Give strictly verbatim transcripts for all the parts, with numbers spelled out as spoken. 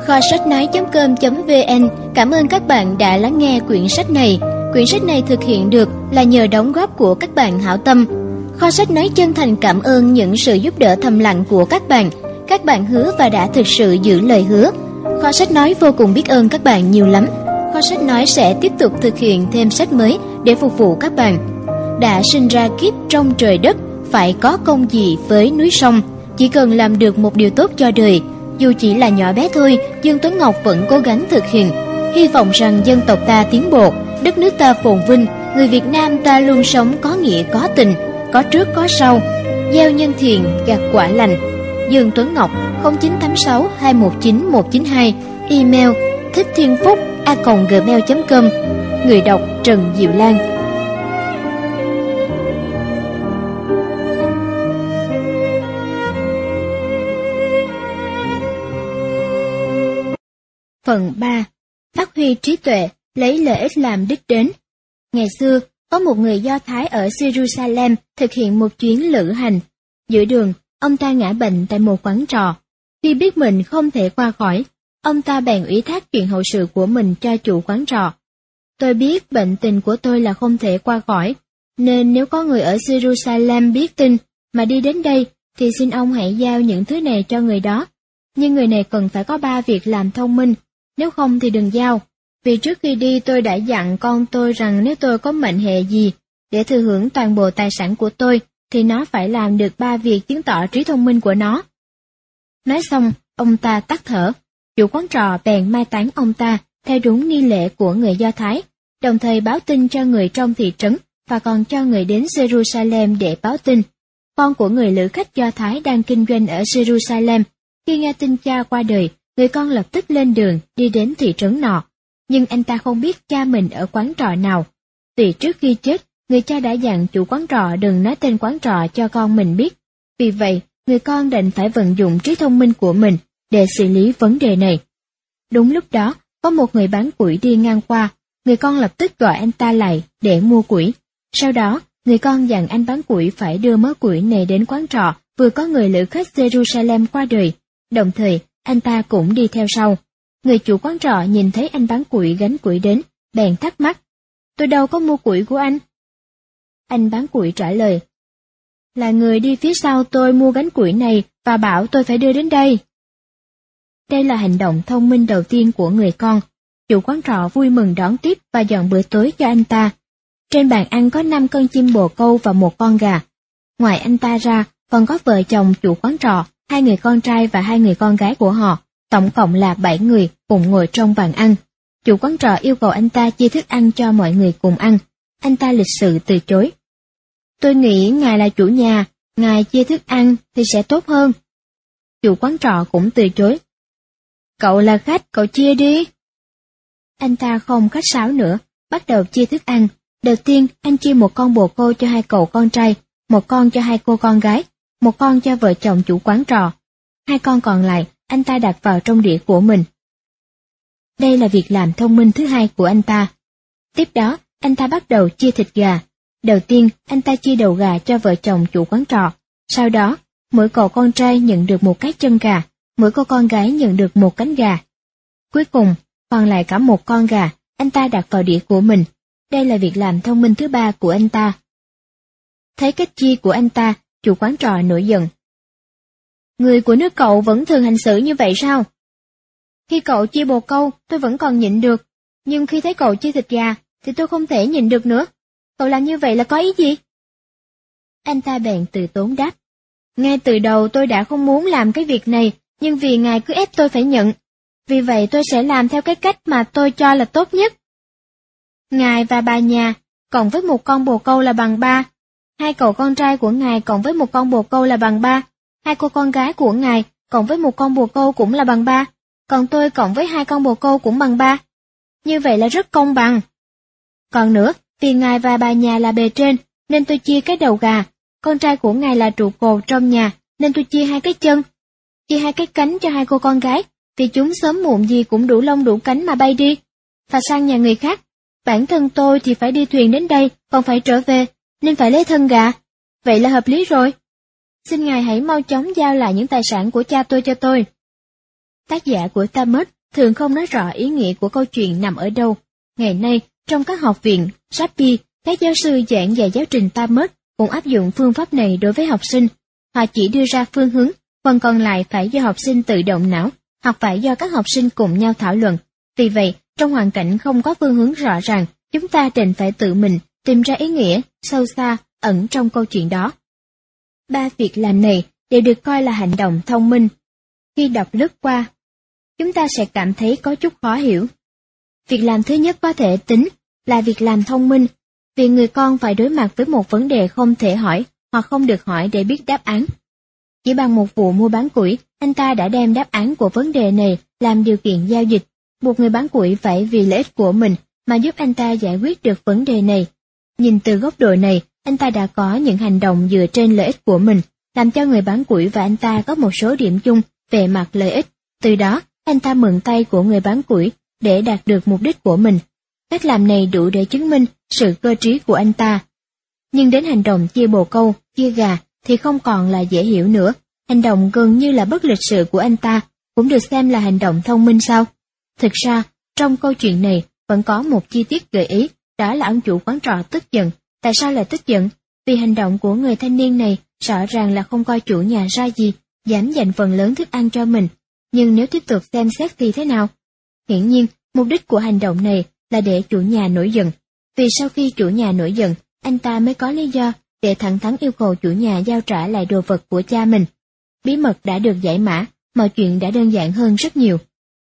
Kho sách nói com vn cảm ơn các bạn đã lắng nghe quyển sách này. Quyển sách này thực hiện được là nhờ đóng góp của các bạn hảo tâm. Kho sách nói chân thành cảm ơn những sự giúp đỡ thầm lặng của các bạn. Các bạn hứa và đã thực sự giữ lời hứa. Kho sách nói vô cùng biết ơn các bạn nhiều lắm. Kho sách nói sẽ tiếp tục thực hiện thêm sách mới để phục vụ các bạn. Đã sinh ra kiếp trong trời đất, phải có công gì với núi sông. Chỉ cần làm được một điều tốt cho đời, dù chỉ là nhỏ bé thôi, Dương Tuấn Ngọc vẫn cố gắng thực hiện. Hy vọng rằng dân tộc ta tiến bộ, đất nước ta phồn vinh, người Việt Nam ta luôn sống có nghĩa có tình, có trước có sau, gieo nhân thiện gặt quả lành. Dương Tuấn Ngọc không chín tám sáu hai một chín một chín hai, email thích thiên phúc a còng gmail chấm com. Người đọc Trần Diệu Lan. Phần ba. Phát huy trí tuệ, lấy lợi ích làm đích đến. Ngày xưa, có một người Do Thái ở Jerusalem thực hiện một chuyến lữ hành. Giữa đường, ông ta ngã bệnh tại một quán trọ. Khi biết mình không thể qua khỏi, ông ta bèn ủy thác chuyện hậu sự của mình cho chủ quán trọ. Tôi biết bệnh tình của tôi là không thể qua khỏi, nên nếu có người ở Jerusalem biết tin mà đi đến đây, thì xin ông hãy giao những thứ này cho người đó. Nhưng người này cần phải có ba việc làm thông minh, nếu không thì đừng giao. Vì trước khi đi tôi đã dặn con tôi rằng nếu tôi có mệnh hệ gì để thừa hưởng toàn bộ tài sản của tôi, thì nó phải làm được ba việc chứng tỏ trí thông minh của nó. Nói xong, ông ta tắt thở. Chủ quán trọ bèn mai táng ông ta theo đúng nghi lễ của người Do Thái, đồng thời báo tin cho người trong thị trấn và còn cho người đến Jerusalem để báo tin. Con của người lữ khách Do Thái đang kinh doanh ở Jerusalem. Khi nghe tin cha qua đời, người con lập tức lên đường đi đến thị trấn nọ. Nhưng anh ta không biết cha mình ở quán trọ nào. Vì trước khi chết, người cha đã dặn chủ quán trọ đừng nói tên quán trọ cho con mình biết. Vì vậy, người con đành phải vận dụng trí thông minh của mình để xử lý vấn đề này. Đúng lúc đó, có một người bán củi đi ngang qua. Người con lập tức gọi anh ta lại để mua củi. Sau đó, người con dặn anh bán củi phải đưa mớ củi này đến quán trọ vừa có người lữ khách Jerusalem qua đời. Đồng thời, anh ta cũng đi theo sau. Người chủ quán trọ nhìn thấy anh bán củi gánh củi đến, bèn thắc mắc. Tôi đâu có mua củi của anh. Anh bán củi trả lời. Là người đi phía sau tôi mua gánh củi này và bảo tôi phải đưa đến đây. Đây là hành động thông minh đầu tiên của người con. Chủ quán trọ vui mừng đón tiếp và dọn bữa tối cho anh ta. Trên bàn ăn có năm con chim bồ câu và một con gà. Ngoài anh ta ra, còn có vợ chồng chủ quán trọ, hai người con trai và hai người con gái của họ, tổng cộng là bảy người cùng ngồi trong bàn ăn. Chủ quán trọ yêu cầu anh ta chia thức ăn cho mọi người cùng ăn. Anh ta lịch sự từ chối. Tôi nghĩ ngài là chủ nhà, ngài chia thức ăn thì sẽ tốt hơn. Chủ quán trọ cũng từ chối. Cậu là khách, cậu chia đi. Anh ta không khách sáo nữa, bắt đầu chia thức ăn. Đầu tiên, anh chia một con bồ câu cho hai cậu con trai, một con cho hai cô con gái, một con cho vợ chồng chủ quán trọ. Hai con còn lại, anh ta đặt vào trong đĩa của mình. Đây là việc làm thông minh thứ hai của anh ta. Tiếp đó, anh ta bắt đầu chia thịt gà. Đầu tiên, anh ta chia đầu gà cho vợ chồng chủ quán trọ. Sau đó, mỗi cậu con trai nhận được một cái chân gà, mỗi cô con gái nhận được một cánh gà. Cuối cùng, còn lại cả một con gà, anh ta đặt vào đĩa của mình. Đây là việc làm thông minh thứ ba của anh ta. Thấy cách chia của anh ta, chủ quán trọ nổi giận. Người của nước cậu vẫn thường hành xử như vậy sao? Khi cậu chia bồ câu, tôi vẫn còn nhịn được. Nhưng khi thấy cậu chia thịt gà, thì tôi không thể nhịn được nữa. Cậu làm như vậy là có ý gì? Anh ta bèn từ tốn đáp. Ngay từ đầu tôi đã không muốn làm cái việc này, nhưng vì ngài cứ ép tôi phải nhận. Vì vậy tôi sẽ làm theo cái cách mà tôi cho là tốt nhất. Ngài và bà nhà, cộng với một con bồ câu là bằng ba. Hai cậu con trai của ngài cộng với một con bồ câu là bằng ba. Hai cô con gái của ngài cộng với một con bồ câu cũng là bằng ba. Còn tôi cộng với hai con bồ câu cũng bằng ba. Như vậy là rất công bằng. Còn nữa, vì ngài và bà nhà là bề trên, nên tôi chia cái đầu gà. Con trai của ngài là trụ cột trong nhà, nên tôi chia hai cái chân. Chia hai cái cánh cho hai cô con gái, vì chúng sớm muộn gì cũng đủ lông đủ cánh mà bay đi. Và sang nhà người khác, bản thân tôi thì phải đi thuyền đến đây, còn phải trở về, nên phải lấy thân gà. Vậy là hợp lý rồi. Xin ngài hãy mau chóng giao lại những tài sản của cha tôi cho tôi. Tác giả của Talmud thường không nói rõ ý nghĩa của câu chuyện nằm ở đâu. Ngày nay, trong các học viện, Rappi, các giáo sư giảng dạy giáo trình Talmud cũng áp dụng phương pháp này đối với học sinh. Họ chỉ đưa ra phương hướng, phần còn lại phải do học sinh tự động não, hoặc phải do các học sinh cùng nhau thảo luận. Vì vậy, trong hoàn cảnh không có phương hướng rõ ràng, chúng ta đành phải tự mình tìm ra ý nghĩa sâu xa ẩn trong câu chuyện đó. Ba việc làm này đều được coi là hành động thông minh. Khi đọc lướt qua, chúng ta sẽ cảm thấy có chút khó hiểu. Việc làm thứ nhất có thể tính là việc làm thông minh, vì người con phải đối mặt với một vấn đề không thể hỏi hoặc không được hỏi để biết đáp án. Chỉ bằng một vụ mua bán củi, anh ta đã đem đáp án của vấn đề này làm điều kiện giao dịch, buộc người bán củi phải vì lợi ích của mình mà giúp anh ta giải quyết được vấn đề này. Nhìn từ góc độ này, anh ta đã có những hành động dựa trên lợi ích của mình, làm cho người bán củi và anh ta có một số điểm chung về mặt lợi ích. Từ đó, anh ta mượn tay của người bán củi để đạt được mục đích của mình. Cách làm này đủ để chứng minh sự cơ trí của anh ta. Nhưng đến hành động chia bồ câu, chia gà thì không còn là dễ hiểu nữa. Hành động gần như là bất lịch sự của anh ta cũng được xem là hành động thông minh sao? Thực ra, trong câu chuyện này vẫn có một chi tiết gợi ý, đó là ông chủ quán trọ tức giận. Tại sao lại tức giận? Vì hành động của người thanh niên này rõ ràng là không coi chủ nhà ra gì, dám dành phần lớn thức ăn cho mình. Nhưng nếu tiếp tục xem xét thì thế nào? Hiển nhiên, mục đích của hành động này là để chủ nhà nổi giận. Vì sau khi chủ nhà nổi giận, anh ta mới có lý do để thẳng thắn yêu cầu chủ nhà giao trả lại đồ vật của cha mình. Bí mật đã được giải mã, mọi chuyện đã đơn giản hơn rất nhiều.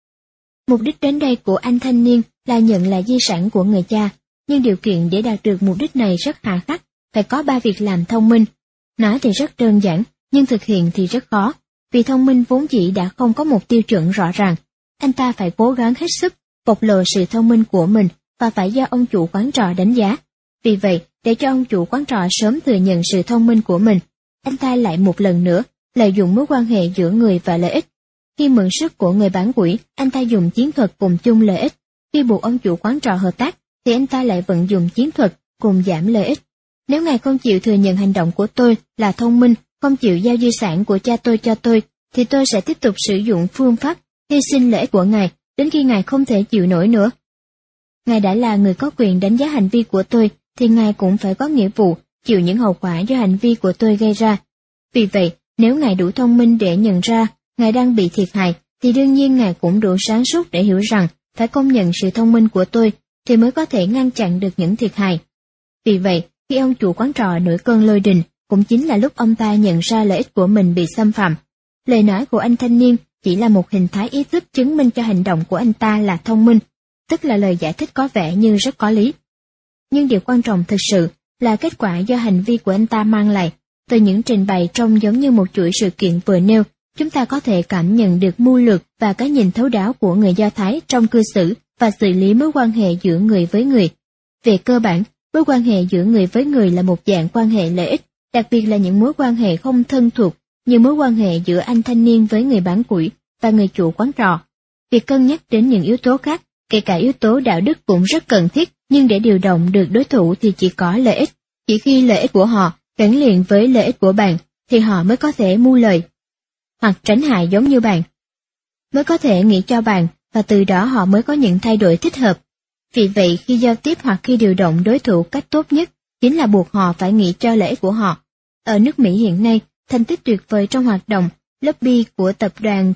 Mục đích đến đây của anh thanh niên là nhận lại di sản của người cha, nhưng điều kiện để đạt được mục đích này rất hà khắc, phải có ba việc làm thông minh. Nói thì rất đơn giản, nhưng thực hiện thì rất khó, vì thông minh vốn dĩ đã không có một tiêu chuẩn rõ ràng. Anh ta phải cố gắng hết sức bộc lộ sự thông minh của mình và phải do ông chủ quán trọ đánh giá. Vì vậy, để cho ông chủ quán trọ sớm thừa nhận sự thông minh của mình, anh ta lại một lần nữa lợi dụng mối quan hệ giữa người và lợi ích. Khi mượn sức của người bán củi, anh ta dùng chiến thuật cùng chung lợi ích. Khi buộc ông chủ quán trọ hợp tác, thì anh ta lại vận dụng chiến thuật cùng giảm lợi ích. Nếu ngài không chịu thừa nhận hành động của tôi là thông minh, không chịu giao di sản của cha tôi cho tôi, thì tôi sẽ tiếp tục sử dụng phương pháp hy sinh lợi ích của ngài đến khi ngài không thể chịu nổi nữa. Ngài đã là người có quyền đánh giá hành vi của tôi, thì ngài cũng phải có nghĩa vụ chịu những hậu quả do hành vi của tôi gây ra. Vì vậy, nếu ngài đủ thông minh để nhận ra ngài đang bị thiệt hại, thì đương nhiên ngài cũng đủ sáng suốt để hiểu rằng phải công nhận sự thông minh của tôi thì mới có thể ngăn chặn được những thiệt hại. Vì vậy, khi ông chủ quán trọ nổi cơn lôi đình, cũng chính là lúc ông ta nhận ra lợi ích của mình bị xâm phạm. Lời nói của anh thanh niên chỉ là một hình thái ý thức chứng minh cho hành động của anh ta là thông minh, tức là lời giải thích có vẻ như rất có lý. Nhưng điều quan trọng thực sự là kết quả do hành vi của anh ta mang lại. Từ những trình bày trông giống như một chuỗi sự kiện vừa nêu, chúng ta có thể cảm nhận được mưu lược và cái nhìn thấu đáo của người Do Thái trong cư xử và xử lý mối quan hệ giữa người với người. Về cơ bản, mối quan hệ giữa người với người là một dạng quan hệ lợi ích, đặc biệt là những mối quan hệ không thân thuộc, như mối quan hệ giữa anh thanh niên với người bán củi và người chủ quán trọ. Việc cân nhắc đến những yếu tố khác, kể cả yếu tố đạo đức cũng rất cần thiết, nhưng để điều động được đối thủ thì chỉ có lợi ích. Chỉ khi lợi ích của họ gắn liền với lợi ích của bạn, thì họ mới có thể mưu lợi, hoặc tránh hại giống như bạn, mới có thể nghĩ cho bạn, và từ đó họ mới có những thay đổi thích hợp. Vì vậy, khi giao tiếp hoặc khi điều động đối thủ, cách tốt nhất chính là buộc họ phải nghĩ cho lợi ích của họ. Ở nước Mỹ hiện nay, thành tích tuyệt vời trong hoạt động lobby của tập đoàn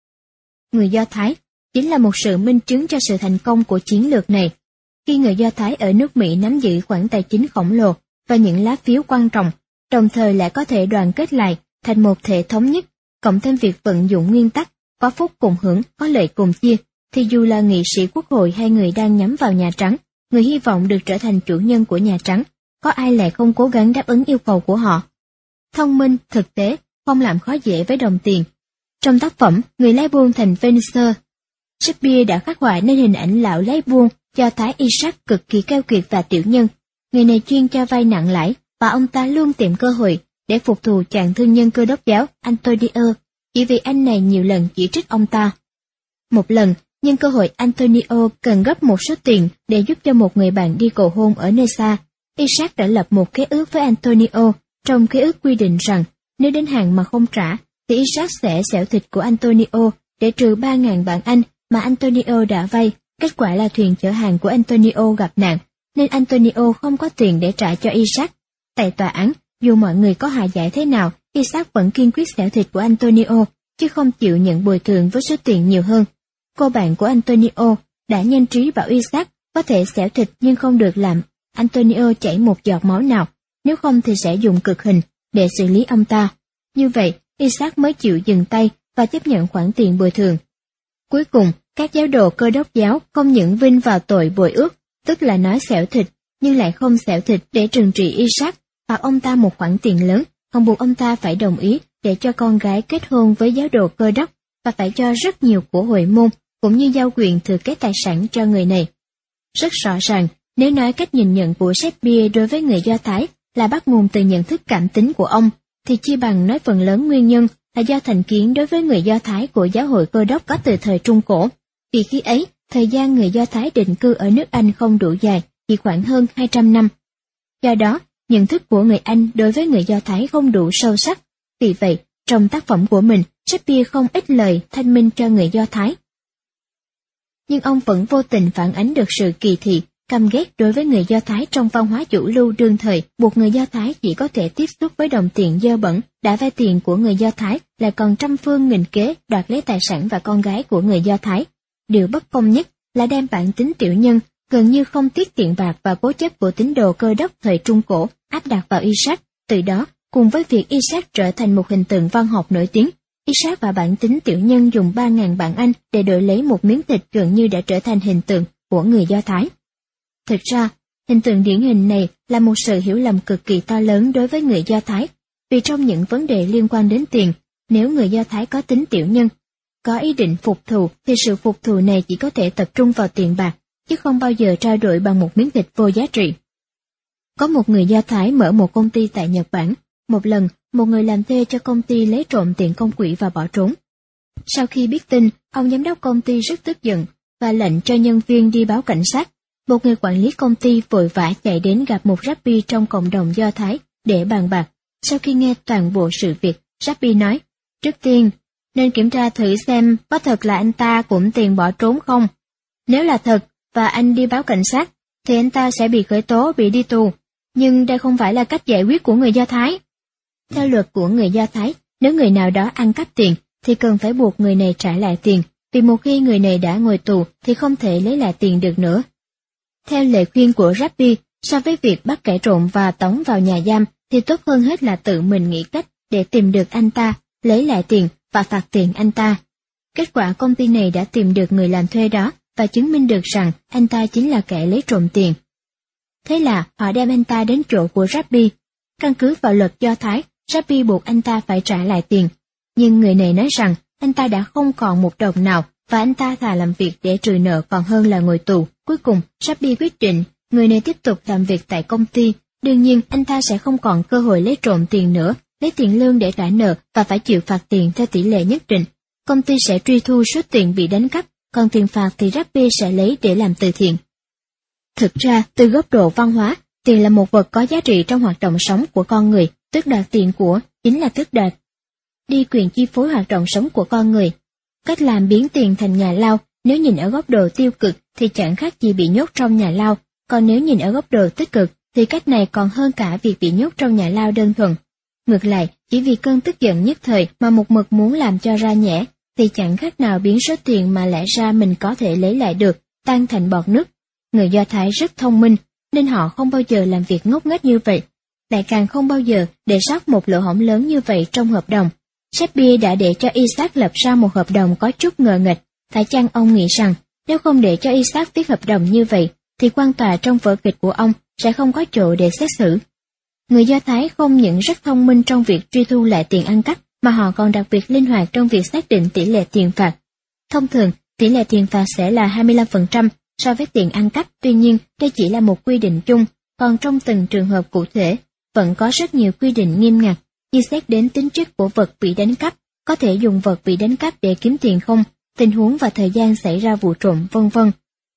người Do Thái chính là một sự minh chứng cho sự thành công của chiến lược này. Khi người Do Thái ở nước Mỹ nắm giữ khoản tài chính khổng lồ và những lá phiếu quan trọng, đồng thời lại có thể đoàn kết lại thành một thể thống nhất, cộng thêm việc vận dụng nguyên tắc có phúc cùng hưởng, có lợi cùng chia, thì dù là nghị sĩ quốc hội hay người đang nhắm vào Nhà Trắng, người hy vọng được trở thành chủ nhân của Nhà Trắng, có ai lại không cố gắng đáp ứng yêu cầu của họ. Thông minh, thực tế, không làm khó dễ với đồng tiền. Trong tác phẩm Người lái buôn thành Venice, Shakespeare đã khắc họa nên hình ảnh lão lái buôn Do Thái Isaac cực kỳ keo kiệt và tiểu nhân. Người này chuyên cho vay nặng lãi, và ông ta luôn tìm cơ hội để phục thù chàng thương nhân Cơ đốc giáo Antonio, chỉ vì anh này nhiều lần chỉ trích ông ta. Một lần, nhân cơ hội Antonio cần gấp một số tiền để giúp cho một người bạn đi cầu hôn ở nơi xa, Isaac đã lập một khế ước với Antonio. Trong khế ước quy định rằng nếu đến hạn mà không trả, thì Isaac sẽ xẻo thịt của Antonio để trừ ba ngàn bảng Anh mà Antonio đã vay. Kết quả là thuyền chở hàng của Antonio gặp nạn, nên Antonio không có tiền để trả cho Isaac. Tại tòa án, dù mọi người có hòa giải thế nào, Isaac vẫn kiên quyết xẻo thịt của Antonio, chứ không chịu nhận bồi thường với số tiền nhiều hơn. Cô bạn của Antonio đã nhanh trí bảo Isaac có thể xẻo thịt nhưng không được làm Antonio chảy một giọt máu nào, nếu không thì sẽ dùng cực hình để xử lý ông ta. Như vậy, Isaac mới chịu dừng tay và chấp nhận khoản tiền bồi thường. Cuối cùng, các giáo đồ Cơ đốc giáo không những vin vào tội bội ước, tức là nói xẻo thịt, nhưng lại không xẻo thịt để trừng trị Isaac, phạt ông ta một khoản tiền lớn, còn buộc ông ta phải đồng ý để cho con gái kết hôn với giáo đồ Cơ đốc và phải cho rất nhiều của hội môn, cũng như giao quyền thừa kế tài sản cho người này. Rất rõ ràng, nếu nói cách nhìn nhận của Shakespeare đối với người Do Thái là bắt nguồn từ nhận thức cảm tính của ông, thì chi bằng nói phần lớn nguyên nhân là do thành kiến đối với người Do Thái của giáo hội Cơ đốc có từ thời Trung Cổ. Vì khi ấy, thời gian người Do Thái định cư ở nước Anh không đủ dài, chỉ khoảng hơn hai trăm năm. Do đó, nhận thức của người Anh đối với người Do Thái không đủ sâu sắc. Vì vậy, trong tác phẩm của mình, Shakespeare không ít lời thanh minh cho người Do Thái. Nhưng ông vẫn vô tình phản ánh được sự kỳ thị, căm ghét đối với người Do Thái trong văn hóa chủ lưu đương thời, buộc người Do Thái chỉ có thể tiếp xúc với đồng tiền dơ bẩn, đã vay tiền của người Do Thái lại còn trăm phương nghìn kế đoạt lấy tài sản và con gái của người Do Thái. Điều bất công nhất là đem bản tính tiểu nhân, gần như không tiếc tiền bạc và cố chấp của tín đồ Cơ đốc thời Trung Cổ áp đặt vào Isaac. Từ đó, cùng với việc Isaac trở thành một hình tượng văn học nổi tiếng, Isaac và bản tính tiểu nhân dùng ba nghìn bảng Anh để đổi lấy một miếng thịt gần như đã trở thành hình tượng của người Do Thái. Thực ra, hình tượng điển hình này là một sự hiểu lầm cực kỳ to lớn đối với người Do Thái, vì trong những vấn đề liên quan đến tiền, nếu người Do Thái có tính tiểu nhân, có ý định phục thù, thì sự phục thù này chỉ có thể tập trung vào tiền bạc, chứ không bao giờ trao đổi bằng một miếng thịt vô giá trị. Có một người Do Thái mở một công ty tại Nhật Bản. Một lần, một người làm thuê cho công ty lấy trộm tiền công quỹ và bỏ trốn. Sau khi biết tin, ông giám đốc công ty rất tức giận và lệnh cho nhân viên đi báo cảnh sát. Một người quản lý công ty vội vã chạy đến gặp một rabbi trong cộng đồng Do Thái để bàn bạc. Sau khi nghe toàn bộ sự việc, rabbi nói, trước tiên, nên kiểm tra thử xem có thật là anh ta cũng tiền bỏ trốn không. Nếu là thật và anh đi báo cảnh sát, thì anh ta sẽ bị khởi tố, bị đi tù. Nhưng đây không phải là cách giải quyết của người Do Thái. Theo luật của người Do Thái, nếu người nào đó ăn cắp tiền, thì cần phải buộc người này trả lại tiền, vì một khi người này đã ngồi tù thì không thể lấy lại tiền được nữa. Theo lời khuyên của Rabbi, so với việc bắt kẻ trộm và tống vào nhà giam, thì tốt hơn hết là tự mình nghĩ cách để tìm được anh ta, lấy lại tiền và phạt tiền anh ta. Kết quả công ty này đã tìm được người làm thuê đó và chứng minh được rằng anh ta chính là kẻ lấy trộm tiền. Thế là họ đem anh ta đến chỗ của Rabbi. Căn cứ vào luật Do Thái, Rabbi buộc anh ta phải trả lại tiền. Nhưng người này nói rằng anh ta đã không còn một đồng nào và anh ta thà làm việc để trừ nợ còn hơn là ngồi tù. Cuối cùng, Rabbi quyết định người này tiếp tục làm việc tại công ty. Đương nhiên, anh ta sẽ không còn cơ hội lấy trộm tiền nữa, lấy tiền lương để trả nợ và phải chịu phạt tiền theo tỷ lệ nhất định. Công ty sẽ truy thu số tiền bị đánh cắp, còn tiền phạt thì Rabbi sẽ lấy để làm từ thiện. Thực ra, từ góc độ văn hóa, tiền là một vật có giá trị trong hoạt động sống của con người, tước đoạt tiền của chính là tước đoạt đi quyền chi phối hoạt động sống của con người. Cách làm biến tiền thành nhà lao, nếu nhìn ở góc độ tiêu cực thì chẳng khác gì bị nhốt trong nhà lao, còn nếu nhìn ở góc độ tích cực thì cách này còn hơn cả việc bị nhốt trong nhà lao đơn thuần. Ngược lại, chỉ vì cơn tức giận nhất thời mà một mực muốn làm cho ra nhẽ, thì chẳng khác nào biến số tiền mà lẽ ra mình có thể lấy lại được, tan thành bọt nước. Người Do Thái rất thông minh, nên họ không bao giờ làm việc ngốc nghếch như vậy, lại càng không bao giờ để sót một lỗ hổng lớn như vậy trong hợp đồng. Shakespeare đã để cho Isaac lập ra một hợp đồng có chút ngờ nghệch. Phải chăng ông nghĩ rằng nếu không để cho Isaac viết hợp đồng như vậy, thì quan tòa trong vở kịch của ông sẽ không có chỗ để xét xử? Người Do Thái không những rất thông minh trong việc truy thu lại tiền ăn cắp, mà họ còn đặc biệt linh hoạt trong việc xác định tỷ lệ tiền phạt. Thông thường, tỷ lệ tiền phạt sẽ là hai mươi lăm phần trăm so với tiền ăn cắp, tuy nhiên đây chỉ là một quy định chung, còn trong từng trường hợp cụ thể, vẫn có rất nhiều quy định nghiêm ngặt, như xét đến tính chất của vật bị đánh cắp, có thể dùng vật bị đánh cắp để kiếm tiền không, tình huống và thời gian xảy ra vụ trộm, vân vân.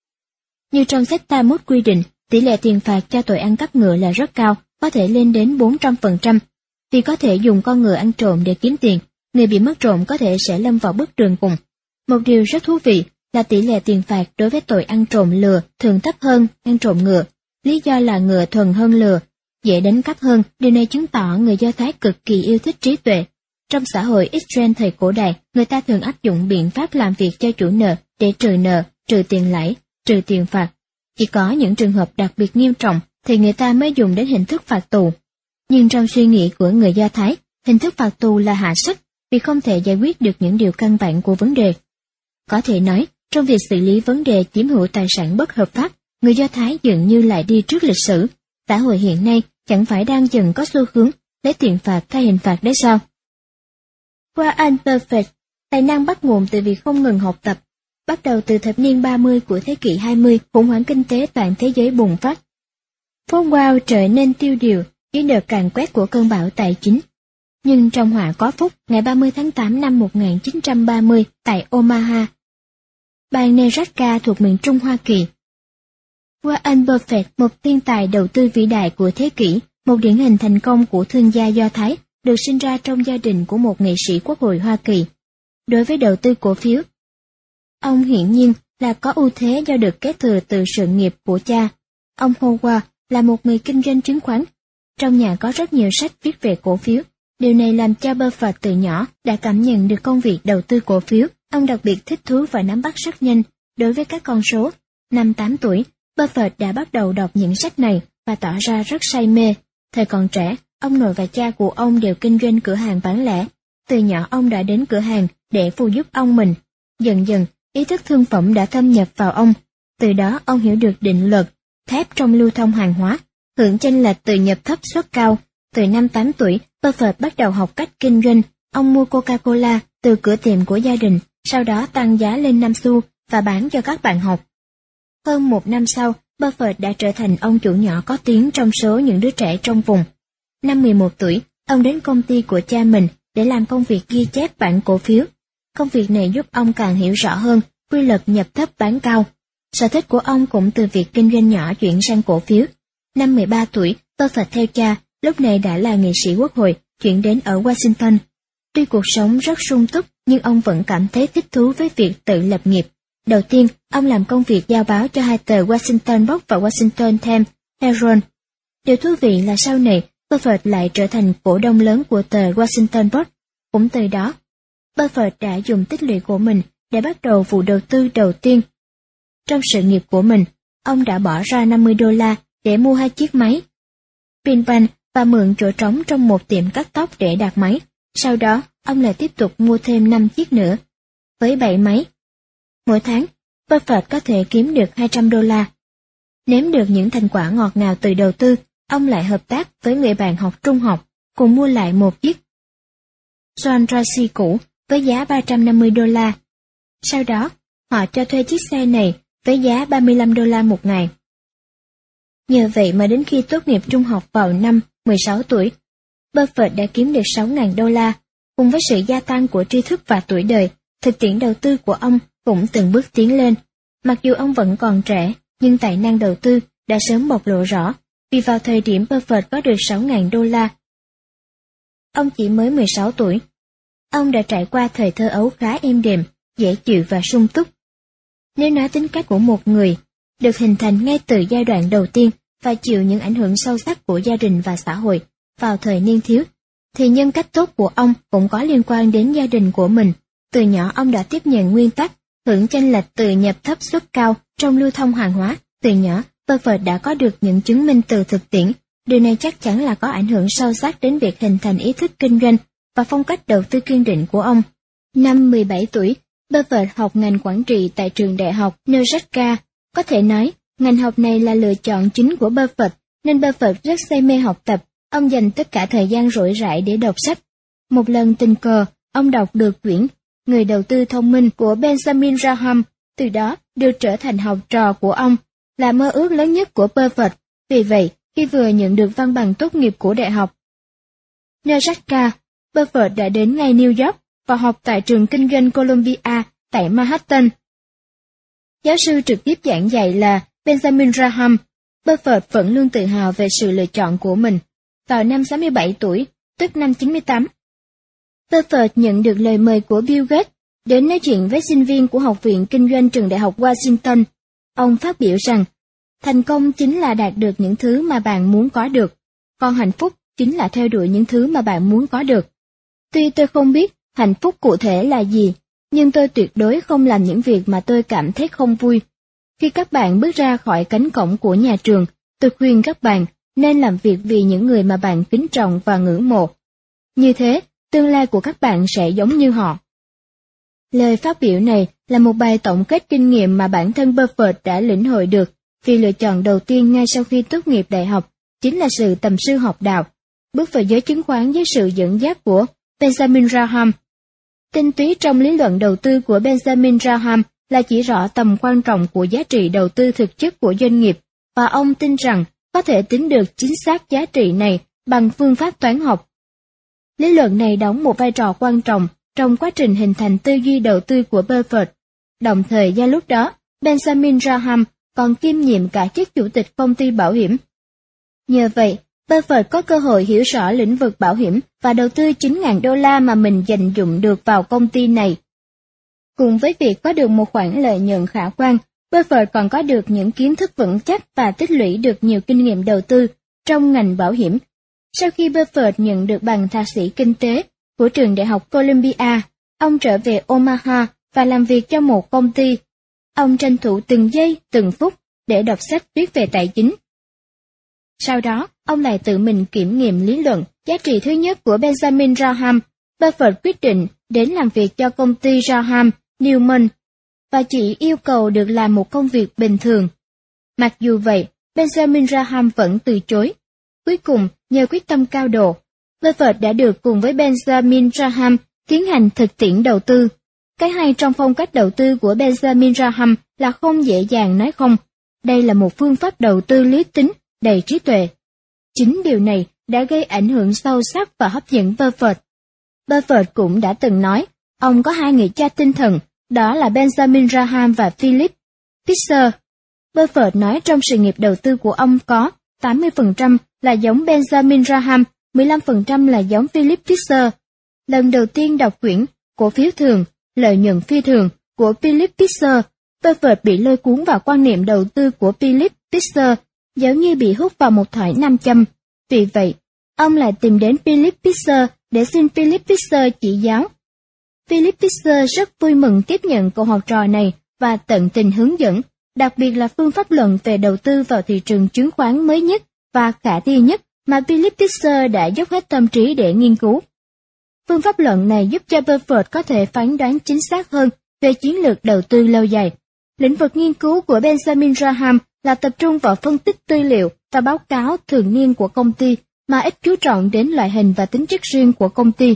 Như trong sách Talmud quy định, tỷ lệ tiền phạt cho tội ăn cắp ngựa là rất cao, có thể lên đến bốn trăm phần trăm. Vì có thể dùng con ngựa ăn trộm để kiếm tiền, người bị mất trộm có thể sẽ lâm vào bước đường cùng. Một điều rất thú vị là tỷ lệ tiền phạt đối với tội ăn trộm lừa thường thấp hơn ăn trộm ngựa. Lý do là ngựa thuần hơn lừa, dễ đánh cắp hơn, điều này chứng tỏ người Do Thái cực kỳ yêu thích trí tuệ. Trong xã hội Israel thời cổ đại, người ta thường áp dụng biện pháp làm việc cho chủ nợ để trừ nợ, trừ tiền lãi, trừ tiền phạt. Chỉ có những trường hợp đặc biệt nghiêm trọng thì người ta mới dùng đến hình thức phạt tù. Nhưng trong suy nghĩ của người Do Thái, hình thức phạt tù là hạ sách vì không thể giải quyết được những điều căn bản của vấn đề. Có thể nói, trong việc xử lý vấn đề chiếm hữu tài sản bất hợp pháp, người Do Thái dường như lại đi trước lịch sử. Xã hội hiện nay chẳng phải đang dần có xu hướng lấy tiền phạt thay hình phạt đấy sao? Warren Buffett, tài năng bắt nguồn từ việc không ngừng học tập. Bắt đầu từ thập niên ba mươi của thế kỷ hai mươi, khủng hoảng kinh tế toàn thế giới bùng phát. Phố Wall trở nên tiêu điều dưới đợt càn quét của cơn bão tài chính. Nhưng trong họa có phúc, ngày ba mươi tháng tám năm một nghìn chín trăm ba mươi tại Omaha, bang Nebraska thuộc miền Trung Hoa Kỳ, Warren Buffett, một thiên tài đầu tư vĩ đại của thế kỷ, một điển hình thành công của thương gia Do Thái, được sinh ra trong gia đình của một nghị sĩ quốc hội Hoa Kỳ. Đối với đầu tư cổ phiếu, ông hiển nhiên là có ưu thế do được kế thừa từ sự nghiệp của cha. Ông Howard là một người kinh doanh chứng khoán. Trong nhà có rất nhiều sách viết về cổ phiếu. Điều này làm cho Buffett từ nhỏ đã cảm nhận được công việc đầu tư cổ phiếu. Ông đặc biệt thích thú và nắm bắt rất nhanh đối với các con số. Năm tám tuổi, Buffett đã bắt đầu đọc những sách này và tỏ ra rất say mê. Thời còn trẻ, ông nội và cha của ông đều kinh doanh cửa hàng bán lẻ. Từ nhỏ ông đã đến cửa hàng để phụ giúp ông mình. Dần dần, ý thức thương phẩm đã thâm nhập vào ông. Từ đó ông hiểu được định luật thép trong lưu thông hàng hóa, hưởng chênh lệch từ nhập thấp xuất cao. Từ năm tám tuổi, Buffett bắt đầu học cách kinh doanh. Ông mua Coca-Cola từ cửa tiệm của gia đình, sau đó tăng giá lên năm xu và bán cho các bạn học. Hơn một năm sau, Buffett đã trở thành ông chủ nhỏ có tiếng trong số những đứa trẻ trong vùng. Năm mười một tuổi, ông đến công ty của cha mình để làm công việc ghi chép bảng cổ phiếu. Công việc này giúp ông càng hiểu rõ hơn quy luật nhập thấp bán cao. Sở thích của ông cũng từ việc kinh doanh nhỏ chuyển sang cổ phiếu. Năm mười ba tuổi, Buffett theo cha, lúc này đã là nghị sĩ quốc hội, chuyển đến ở Washington. Tuy cuộc sống rất sung túc, nhưng ông vẫn cảm thấy thích thú với việc tự lập nghiệp. Đầu tiên, ông làm công việc giao báo cho hai tờ Washington Post và Washington Times Herald. Điều thú vị là sau này, Buffett lại trở thành cổ đông lớn của tờ Washington Post. Cũng từ đó, Buffett đã dùng tích lũy của mình để bắt đầu vụ đầu tư đầu tiên. Trong sự nghiệp của mình, ông đã bỏ ra năm mươi đô la để mua hai chiếc máy Pinpan và mượn chỗ trống trong một tiệm cắt tóc để đặt máy. Sau đó, ông lại tiếp tục mua thêm năm chiếc nữa. Với bảy máy, mỗi tháng, Buffett có thể kiếm được hai trăm đô la. Nếm được những thành quả ngọt ngào từ đầu tư, ông lại hợp tác với người bạn học trung học, cùng mua lại một chiếc John Tracy cũ với giá ba trăm năm mươi đô la. Sau đó, họ cho thuê chiếc xe này với giá ba mươi lăm đô la một ngày. Nhờ vậy mà đến khi tốt nghiệp trung học vào năm mười sáu tuổi, Buffett đã kiếm được sáu nghìn đô la. Cùng với sự gia tăng của tri thức và tuổi đời, thực tiễn đầu tư của ông cũng từng bước tiến lên. Mặc dù ông vẫn còn trẻ, nhưng tài năng đầu tư đã sớm bộc lộ rõ, vì vào thời điểm Buffett có được sáu nghìn đô la, ông chỉ mới mười sáu tuổi. Ông đã trải qua thời thơ ấu khá êm đềm, dễ chịu và sung túc. Nếu nói tính cách của một người, được hình thành ngay từ giai đoạn đầu tiên và chịu những ảnh hưởng sâu sắc của gia đình và xã hội vào thời niên thiếu, thì nhân cách tốt của ông cũng có liên quan đến gia đình của mình. Từ nhỏ ông đã tiếp nhận nguyên tắc hưởng chênh lệch từ nhập thấp xuất cao trong lưu thông hàng hóa. Từ nhỏ, Buffett đã có được những chứng minh từ thực tiễn. Điều này chắc chắn là có ảnh hưởng sâu sắc đến việc hình thành ý thức kinh doanh và phong cách đầu tư kiên định của ông. Năm mười bảy tuổi, Buffett học ngành quản trị tại trường đại học Nebraska. Có thể nói, ngành học này là lựa chọn chính của Buffett, nên Buffett rất say mê học tập. Ông dành tất cả thời gian rỗi rãi để đọc sách. Một lần tình cờ, ông đọc được quyển Người đầu tư thông minh của Benjamin Graham, từ đó được trở thành học trò của ông, là mơ ước lớn nhất của Buffett. Vì vậy, khi vừa nhận được văn bằng tốt nghiệp của đại học Nebraska, Buffett đã đến ngay New York và học tại trường kinh doanh Columbia tại Manhattan. Giáo sư trực tiếp giảng dạy là Benjamin Graham. Buffett vẫn luôn tự hào về sự lựa chọn của mình. Vào năm sáu mươi bảy tuổi, tức năm chín mươi tám, Buffett nhận được lời mời của Bill Gates đến nói chuyện với sinh viên của Học viện Kinh doanh Trường Đại học Washington. Ông phát biểu rằng, thành công chính là đạt được những thứ mà bạn muốn có được, còn hạnh phúc chính là theo đuổi những thứ mà bạn muốn có được. Tuy tôi không biết hạnh phúc cụ thể là gì, nhưng tôi tuyệt đối không làm những việc mà tôi cảm thấy không vui. Khi các bạn bước ra khỏi cánh cổng của nhà trường, tôi khuyên các bạn nên làm việc vì những người mà bạn kính trọng và ngưỡng mộ. Như thế, tương lai của các bạn sẽ giống như họ. Lời phát biểu này là một bài tổng kết kinh nghiệm mà bản thân Buffett đã lĩnh hội được, vì lựa chọn đầu tiên ngay sau khi tốt nghiệp đại học chính là sự tầm sư học đạo, bước vào giới chứng khoán dưới sự dẫn dắt của Benjamin Graham. Tinh túy trong lý luận đầu tư của Benjamin Graham là chỉ rõ tầm quan trọng của giá trị đầu tư thực chất của doanh nghiệp, và ông tin rằng có thể tính được chính xác giá trị này bằng phương pháp toán học. Lý luận này đóng một vai trò quan trọng trong quá trình hình thành tư duy đầu tư của Buffett. Đồng thời do lúc đó, Benjamin Graham còn kiêm nhiệm cả chức chủ tịch công ty bảo hiểm. Nhờ vậy, Buffett có cơ hội hiểu rõ lĩnh vực bảo hiểm và đầu tư chín nghìn đô la mà mình dành dụm được vào công ty này. Cùng với việc có được một khoản lợi nhuận khả quan, Buffett còn có được những kiến thức vững chắc và tích lũy được nhiều kinh nghiệm đầu tư trong ngành bảo hiểm. Sau khi Buffett nhận được bằng thạc sĩ kinh tế của trường đại học Columbia, ông trở về Omaha và làm việc cho một công ty. Ông tranh thủ từng giây, từng phút để đọc sách viết về tài chính. Sau đó, ông lại tự mình kiểm nghiệm lý luận giá trị thứ nhất của Benjamin Graham. Buffett quyết định đến làm việc cho công ty Graham Newman và chỉ yêu cầu được làm một công việc bình thường. Mặc dù vậy, Benjamin Graham vẫn từ chối. Cuối cùng, nhờ quyết tâm cao độ, Buffett đã được cùng với Benjamin Graham tiến hành thực tiễn đầu tư. Cái hay trong phong cách đầu tư của Benjamin Graham là không dễ dàng nói không. Đây là một phương pháp đầu tư lý tính, đầy trí tuệ. Chính điều này đã gây ảnh hưởng sâu sắc và hấp dẫn Buffett. Buffett cũng đã từng nói, ông có hai người cha tinh thần, đó là Benjamin Graham và Philip Fisher. Buffett nói trong sự nghiệp đầu tư của ông có tám mươi phần trăm là giống Benjamin Graham, mười lăm phần trăm là giống Philip Fisher. Lần đầu tiên đọc quyển Cổ phiếu thường, lợi nhuận phi thường của Philip Fisher, Buffett bị lôi cuốn vào quan niệm đầu tư của Philip Fisher, giống như bị hút vào một thỏi nam châm. Vì vậy, ông lại tìm đến Philip Fisher để xin Philip Fisher chỉ giáo. Philip Fisher rất vui mừng tiếp nhận cậu học trò này và tận tình hướng dẫn, đặc biệt là phương pháp luận về đầu tư vào thị trường chứng khoán mới nhất và khả thi nhất mà Philip Fisher đã dốc hết tâm trí để nghiên cứu. Phương pháp luận này giúp cho Buffett có thể phán đoán chính xác hơn về chiến lược đầu tư lâu dài. Lĩnh vực nghiên cứu của Benjamin Graham là tập trung vào phân tích tư liệu và báo cáo thường niên của công ty, mà ít chú trọng đến loại hình và tính chất riêng của công ty.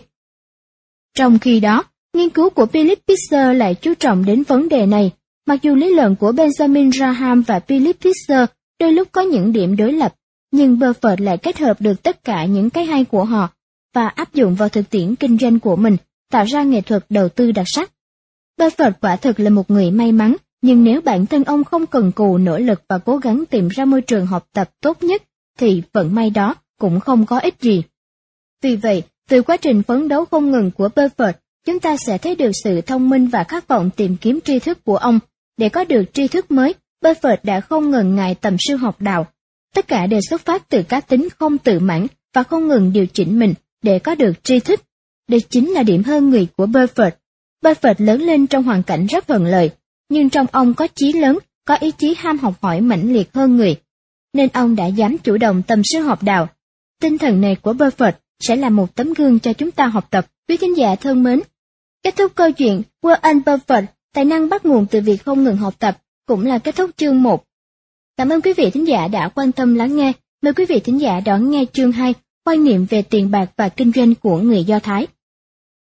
Trong khi đó, nghiên cứu của Philip Fisher lại chú trọng đến vấn đề này. Mặc dù lý luận của Benjamin Graham và Philip Fisher đôi lúc có những điểm đối lập, nhưng Buffett lại kết hợp được tất cả những cái hay của họ và áp dụng vào thực tiễn kinh doanh của mình, tạo ra nghệ thuật đầu tư đặc sắc. Buffett quả thực là một người may mắn, nhưng nếu bản thân ông không cần cù nỗ lực và cố gắng tìm ra môi trường học tập tốt nhất, thì vận may đó cũng không có ích gì. Vì vậy, từ quá trình phấn đấu không ngừng của Buffett, chúng ta sẽ thấy được sự thông minh và khát vọng tìm kiếm tri thức của ông. Để có được tri thức mới, Buffett đã không ngần ngại tầm sư học đạo. Tất cả đều xuất phát từ cá tính không tự mãn và không ngừng điều chỉnh mình để có được tri thức. Đây chính là điểm hơn người của Buffett. Buffett lớn lên trong hoàn cảnh rất thuận lợi, nhưng trong ông có chí lớn, có ý chí ham học hỏi mãnh liệt hơn người, nên ông đã dám chủ động tầm sư học đạo. Tinh thần này của Buffett sẽ là một tấm gương cho chúng ta học tập. Quý thính giả thân mến, kết thúc câu chuyện Warren Buffett, tài năng bắt nguồn từ việc không ngừng học tập, cũng là kết thúc chương một. Cảm ơn quý vị thính giả đã quan tâm lắng nghe. Mời quý vị thính giả đón nghe chương hai, quan niệm về tiền bạc và kinh doanh của người Do Thái.